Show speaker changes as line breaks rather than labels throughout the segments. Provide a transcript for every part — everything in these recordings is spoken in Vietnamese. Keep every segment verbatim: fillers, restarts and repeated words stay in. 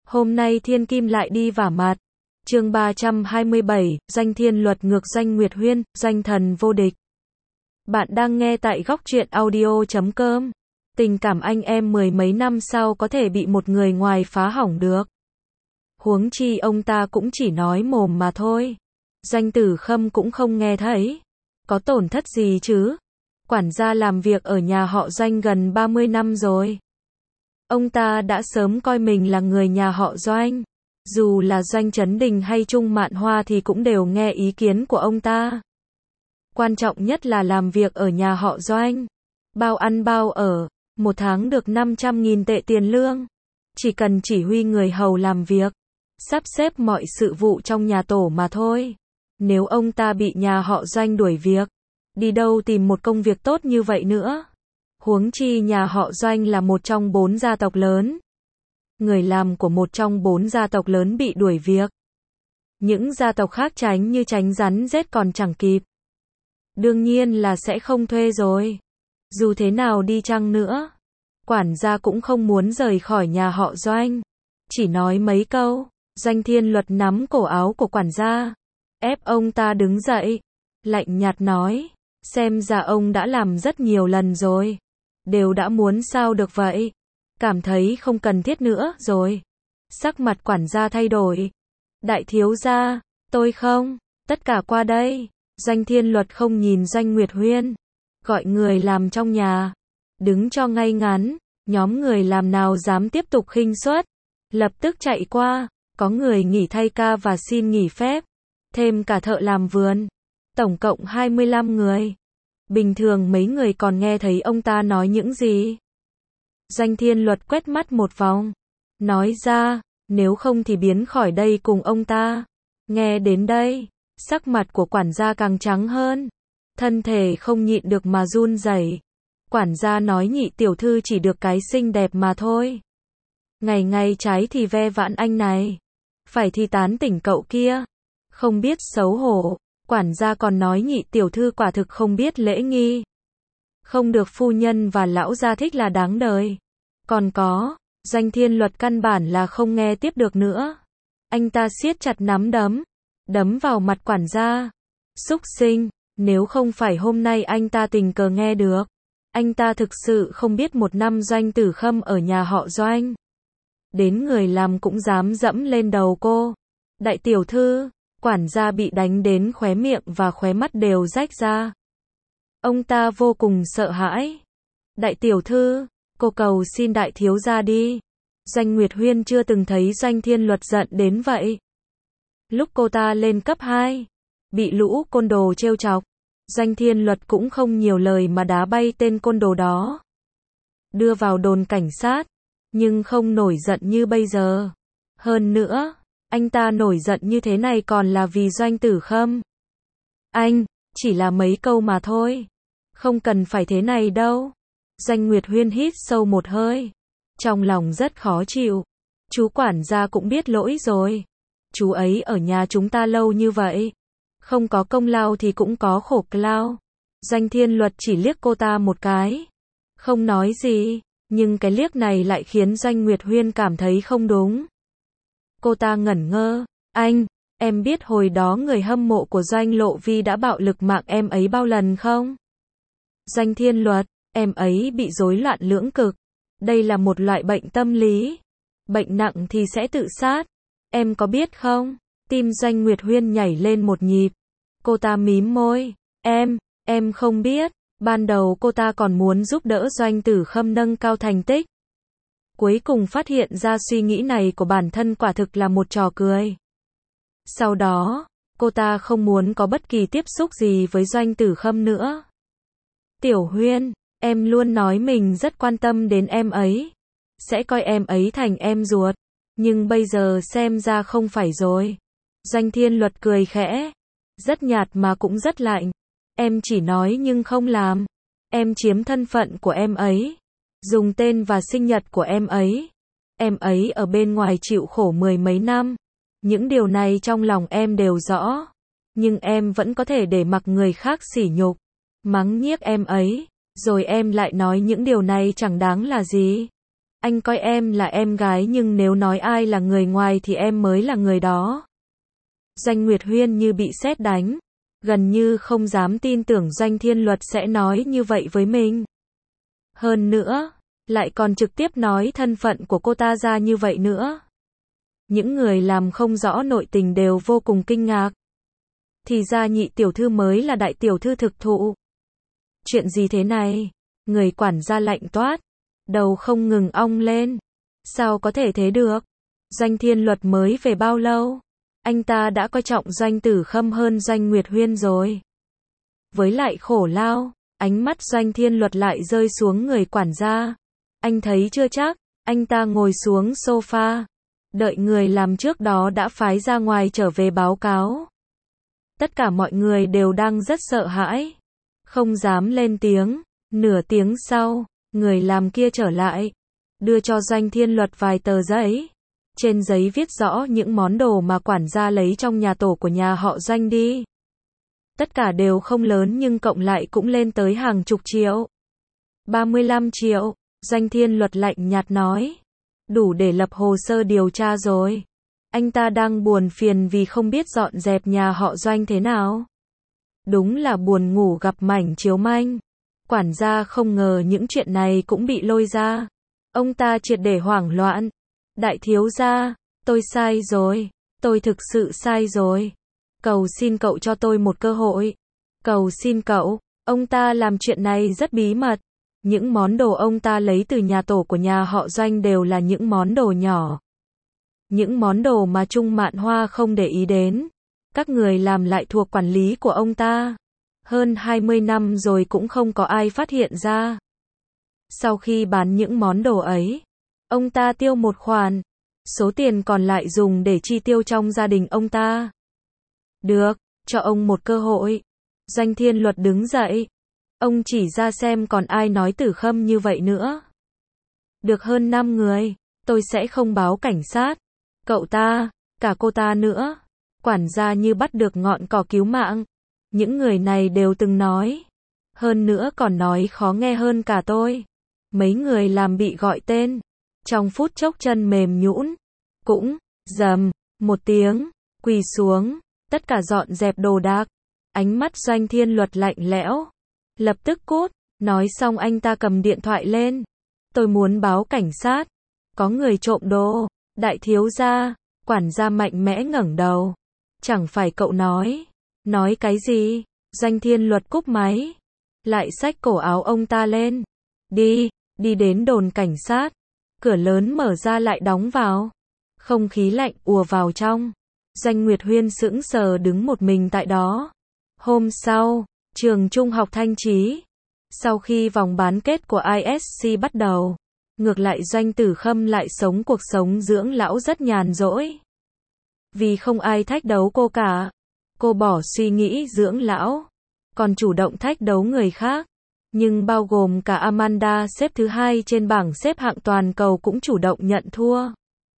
Hôm nay Thiên Kim lại đi vả mặt. Chương ba trăm hai mươi bảy, Doanh Thiên Luật ngược Doanh Nguyệt Huyên, Doanh Thần vô địch. Bạn đang nghe tại góc truyện audio chấm com. Tình cảm anh em mười mấy năm sau có thể bị một người ngoài phá hỏng được. Huống chi ông ta cũng chỉ nói mồm mà thôi. Doanh Tử Khâm cũng không nghe thấy. Có tổn thất gì chứ? Quản gia làm việc ở nhà họ Doanh gần ba mươi năm rồi. Ông ta đã sớm coi mình là người nhà họ Doanh. Dù là Doanh Chấn Đình hay Trung Mạn Hoa thì cũng đều nghe ý kiến của ông ta. Quan trọng nhất là làm việc ở nhà họ Doanh. Bao ăn bao ở, một tháng được năm trăm nghìn tệ tiền lương. Chỉ cần chỉ huy người hầu làm việc, sắp xếp mọi sự vụ trong nhà tổ mà thôi. Nếu ông ta bị nhà họ Doanh đuổi việc, đi đâu tìm một công việc tốt như vậy nữa. Huống chi nhà họ Doanh là một trong bốn gia tộc lớn. Người làm của một trong bốn gia tộc lớn bị đuổi việc. Những gia tộc khác tránh như tránh rắn rết còn chẳng kịp. Đương nhiên là sẽ không thuê rồi. Dù thế nào đi chăng nữa, quản gia cũng không muốn rời khỏi nhà họ Doanh. Chỉ nói mấy câu, Doanh Thiên Luật nắm cổ áo của quản gia, ép ông ta đứng dậy, lạnh nhạt nói, xem ra ông đã làm rất nhiều lần rồi. Đều đã muốn sao được vậy? Cảm thấy không cần thiết nữa rồi. Sắc mặt quản gia thay đổi. Đại thiếu gia, tôi không, tất cả qua đây. Doanh Thiên Luật không nhìn Doanh Nguyệt Huyên, gọi người làm trong nhà, đứng cho ngay ngắn. Nhóm người làm nào dám tiếp tục khinh suất, lập tức chạy qua. Có người nghỉ thay ca và xin nghỉ phép, thêm cả thợ làm vườn, tổng cộng hai mươi lăm người. Bình thường mấy người còn nghe thấy ông ta nói những gì. Doanh Thiên Luật quét mắt một vòng, nói ra, nếu không thì biến khỏi đây cùng ông ta. Nghe đến đây, sắc mặt của quản gia càng trắng hơn, thân thể không nhịn được mà run rẩy. Quản gia nói nhị tiểu thư chỉ được cái xinh đẹp mà thôi. Ngày ngày trái thì ve vãn anh này, phải thì tán tỉnh cậu kia. Không biết xấu hổ, quản gia còn nói nhị tiểu thư quả thực không biết lễ nghi. Không được phu nhân và lão gia thích là đáng đời. Còn có, Doanh Thiên Luật căn bản là không nghe tiếp được nữa. Anh ta siết chặt nắm đấm, đấm vào mặt quản gia. Súc sinh, nếu không phải hôm nay anh ta tình cờ nghe được, anh ta thực sự không biết một năm Doanh Tử Khâm ở nhà họ Doanh. Đến người làm cũng dám dẫm lên đầu cô. Đại tiểu thư, quản gia bị đánh đến khóe miệng và khóe mắt đều rách ra. Ông ta vô cùng sợ hãi. Đại tiểu thư, cô cầu xin đại thiếu gia đi. Doanh Nguyệt Huyên chưa từng thấy Doanh Thiên Luật giận đến vậy. Lúc cô ta lên cấp hai, bị lũ côn đồ trêu chọc, Doanh Thiên Luật cũng không nhiều lời mà đá bay tên côn đồ đó, đưa vào đồn cảnh sát, nhưng không nổi giận như bây giờ. Hơn nữa, anh ta nổi giận như thế này còn là vì Doanh Tử Khâm. Anh, chỉ là mấy câu mà thôi. Không cần phải thế này đâu. Doanh Nguyệt Huyên hít sâu một hơi. Trong lòng rất khó chịu. Chú quản gia cũng biết lỗi rồi. Chú ấy ở nhà chúng ta lâu như vậy. Không có công lao thì cũng có khổ lao. Doanh Thiên Luật chỉ liếc cô ta một cái. Không nói gì. Nhưng cái liếc này lại khiến Doanh Nguyệt Huyên cảm thấy không đúng. Cô ta ngẩn ngơ. Anh, em biết hồi đó người hâm mộ của Doanh Lộ Vi đã bạo lực mạng em ấy bao lần không? Doanh Thiên Luật, em ấy bị rối loạn lưỡng cực. Đây là một loại bệnh tâm lý. Bệnh nặng thì sẽ tự sát. Em có biết không? Tim Doanh Nguyệt Huyên nhảy lên một nhịp. Cô ta mím môi. Em, em không biết. Ban đầu cô ta còn muốn giúp đỡ Doanh Tử Khâm nâng cao thành tích. Cuối cùng phát hiện ra suy nghĩ này của bản thân quả thực là một trò cười. Sau đó, cô ta không muốn có bất kỳ tiếp xúc gì với Doanh Tử Khâm nữa. Tiểu Huyên, em luôn nói mình rất quan tâm đến em ấy. Sẽ coi em ấy thành em ruột. Nhưng bây giờ xem ra không phải rồi. Doanh Thiên Luật cười khẽ. Rất nhạt mà cũng rất lạnh. Em chỉ nói nhưng không làm. Em chiếm thân phận của em ấy. Dùng tên và sinh nhật của em ấy. Em ấy ở bên ngoài chịu khổ mười mấy năm. Những điều này trong lòng em đều rõ. Nhưng em vẫn có thể để mặc người khác sỉ nhục, mắng nhiếc em ấy. Rồi em lại nói những điều này chẳng đáng là gì. Anh coi em là em gái nhưng nếu nói ai là người ngoài thì em mới là người đó. Doanh Nguyệt Huyên như bị sét đánh, gần như không dám tin tưởng Doanh Thiên Luật sẽ nói như vậy với mình. Hơn nữa, lại còn trực tiếp nói thân phận của cô ta ra như vậy nữa. Những người làm không rõ nội tình đều vô cùng kinh ngạc. Thì ra nhị tiểu thư mới là đại tiểu thư thực thụ. Chuyện gì thế này? Người quản gia lạnh toát, đầu không ngừng ong lên. Sao có thể thế được? Doanh Thiên Luật mới về bao lâu? Anh ta đã coi trọng Doanh Tử Khâm hơn Doanh Nguyệt Huyên rồi. Với lại khổ lao, ánh mắt Doanh Thiên Luật lại rơi xuống người quản gia. Anh thấy chưa chắc, anh ta ngồi xuống sofa, đợi người làm trước đó đã phái ra ngoài trở về báo cáo. Tất cả mọi người đều đang rất sợ hãi, không dám lên tiếng. Nửa tiếng sau, người làm kia trở lại, đưa cho Doanh Thiên Luật vài tờ giấy. Trên giấy viết rõ những món đồ mà quản gia lấy trong nhà tổ của nhà họ Doanh đi. Tất cả đều không lớn nhưng cộng lại cũng lên tới hàng chục triệu. ba mươi lăm triệu, Doanh Thiên Luật lạnh nhạt nói. Đủ để lập hồ sơ điều tra rồi. Anh ta đang buồn phiền vì không biết dọn dẹp nhà họ Doanh thế nào. Đúng là buồn ngủ gặp mảnh chiếu manh. Quản gia không ngờ những chuyện này cũng bị lôi ra. Ông ta triệt để hoảng loạn. Đại thiếu gia, tôi sai rồi. Tôi thực sự sai rồi. Cầu xin cậu cho tôi một cơ hội. Cầu xin cậu. Ông ta làm chuyện này rất bí mật. Những món đồ ông ta lấy từ nhà tổ của nhà họ Doanh đều là những món đồ nhỏ. Những món đồ mà Trung Mạn Hoa không để ý đến. Các người làm lại thuộc quản lý của ông ta. Hơn hai mươi năm rồi cũng không có ai phát hiện ra. Sau khi bán những món đồ ấy, ông ta tiêu một khoản. Số tiền còn lại dùng để chi tiêu trong gia đình ông ta. Được, cho ông một cơ hội. Doanh Thiên Luật đứng dậy. Ông chỉ ra xem còn ai nói Tử Khâm như vậy nữa. Được hơn năm người, tôi sẽ không báo cảnh sát. Cậu ta, cả cô ta nữa. Quản gia như bắt được ngọn cỏ cứu mạng. Những người này đều từng nói. Hơn nữa còn nói khó nghe hơn cả tôi. Mấy người làm bị gọi tên. Trong phút chốc chân mềm nhũn. Cũng, dầm, một tiếng, quỳ xuống. Tất cả dọn dẹp đồ đạc. Ánh mắt Doanh Thiên Luật lạnh lẽo. Lập tức cút. Nói xong anh ta cầm điện thoại lên. Tôi muốn báo cảnh sát. Có người trộm đồ. Đại thiếu gia. Quản gia mạnh mẽ ngẩng đầu. Chẳng phải cậu nói. Nói cái gì? Doanh Thiên Luật cúp máy. Lại xách cổ áo ông ta lên. Đi, đi đến đồn cảnh sát. Cửa lớn mở ra lại đóng vào. Không khí lạnh ùa vào trong. Doanh Nguyệt Huyên sững sờ đứng một mình tại đó. Hôm sau, trường trung học Thanh Chí. Sau khi vòng bán kết của i ét xê bắt đầu, ngược lại Doanh Tử Khâm lại sống cuộc sống dưỡng lão rất nhàn rỗi. Vì không ai thách đấu cô cả, cô bỏ suy nghĩ dưỡng lão, còn chủ động thách đấu người khác. Nhưng bao gồm cả Amanda xếp thứ hai trên bảng xếp hạng toàn cầu cũng chủ động nhận thua.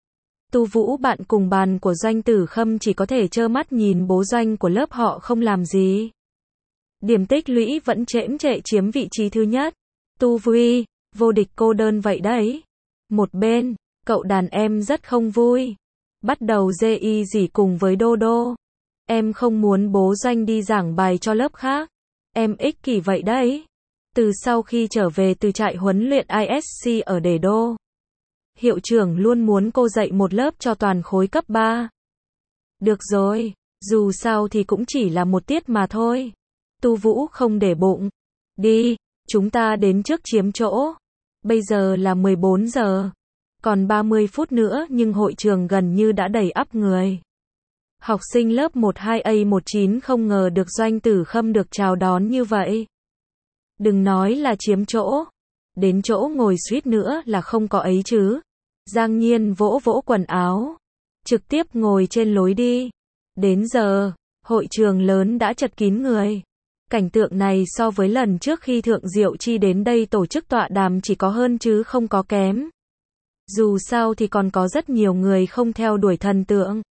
Tu Vũ bạn cùng bàn của Doanh Tử Khâm chỉ có thể trơ mắt nhìn bố Doanh của lớp họ không làm gì. Điểm tích lũy vẫn chễm chệ chiếm vị trí thứ nhất. Tu Vui, vô địch cô đơn vậy đấy. Một bên, cậu đàn em rất không vui. Bắt đầu dê y dỉ cùng với Đô Đô. Em không muốn bố Doanh đi giảng bài cho lớp khác. Em ích kỷ vậy đấy. Từ sau khi trở về từ trại huấn luyện i ét xê ở Đề Đô, hiệu trưởng luôn muốn cô dạy một lớp cho toàn khối cấp ba. Được rồi, dù sao thì cũng chỉ là một tiết mà thôi. Tu Vũ không để bụng. Đi, chúng ta đến trước chiếm chỗ. Bây giờ là mười bốn giờ. Còn ba mươi phút nữa nhưng hội trường gần như đã đầy ắp người. Học sinh lớp mười hai A mười chín không ngờ được Doanh Tử Khâm được chào đón như vậy. Đừng nói là chiếm chỗ. Đến chỗ ngồi suýt nữa là không có ấy chứ. Giang Nhiên vỗ vỗ quần áo. Trực tiếp ngồi trên lối đi. Đến giờ, hội trường lớn đã chật kín người. Cảnh tượng này so với lần trước khi Thượng Diệu Chi đến đây tổ chức tọa đàm chỉ có hơn chứ không có kém. Dù sao thì còn có rất nhiều người không theo đuổi thần tượng.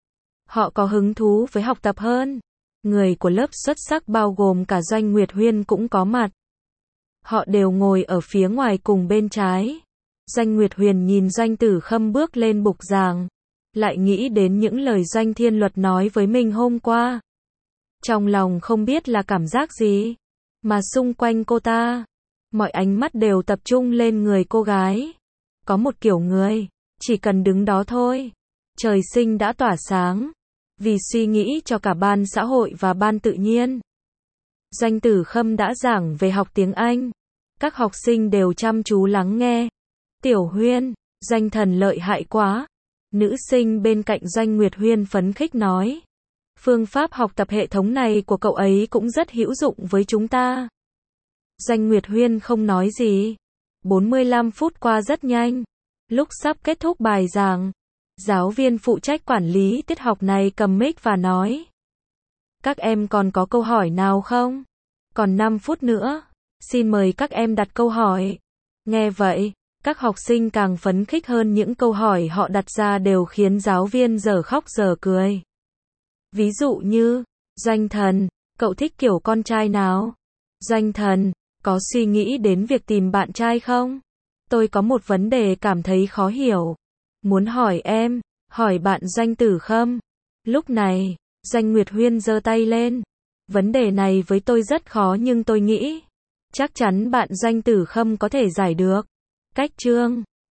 Họ có hứng thú với học tập hơn. Người của lớp xuất sắc bao gồm cả Doanh Nguyệt Huyên cũng có mặt. Họ đều ngồi ở phía ngoài cùng bên trái. Doanh Nguyệt Huyền nhìn Doanh Tử Khâm bước lên bục giảng, lại nghĩ đến những lời Doanh Thiên Luật nói với mình hôm qua. Trong lòng không biết là cảm giác gì, mà xung quanh cô ta, mọi ánh mắt đều tập trung lên người cô gái. Có một kiểu người, chỉ cần đứng đó thôi, trời sinh đã tỏa sáng, vì suy nghĩ cho cả ban xã hội và ban tự nhiên. Doanh Tử Khâm đã giảng về học tiếng Anh, các học sinh đều chăm chú lắng nghe. Tiểu Huyên, Doanh Thần lợi hại quá. Nữ sinh bên cạnh Doanh Nguyệt Huyên phấn khích nói. Phương pháp học tập hệ thống này của cậu ấy cũng rất hữu dụng với chúng ta. Doanh Nguyệt Huyên không nói gì. bốn mươi lăm phút qua rất nhanh. Lúc sắp kết thúc bài giảng, giáo viên phụ trách quản lý tiết học này cầm mic và nói. Các em còn có câu hỏi nào không? Còn năm phút nữa, xin mời các em đặt câu hỏi. Nghe vậy, các học sinh càng phấn khích hơn, những câu hỏi họ đặt ra đều khiến giáo viên dở khóc dở cười. Ví dụ như, Doanh Thần, cậu thích kiểu con trai nào? Doanh Thần, có suy nghĩ đến việc tìm bạn trai không? Tôi có một vấn đề cảm thấy khó hiểu. Muốn hỏi em, hỏi bạn Doanh Tử Khâm. Lúc này, Doanh Nguyệt Huyên giơ tay lên. Vấn đề này với tôi rất khó nhưng tôi nghĩ, chắc chắn bạn Doanh Tử Khâm có thể giải được. Cách chương